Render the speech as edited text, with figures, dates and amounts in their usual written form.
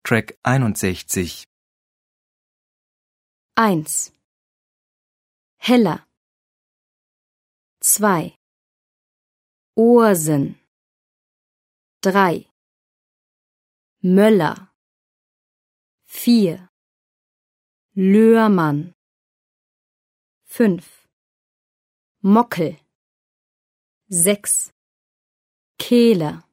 Track 61. 1. Heller. 2. Ursen. 3. Möller. 4. Löhrmann. 5. Mockel. 6. Kehler.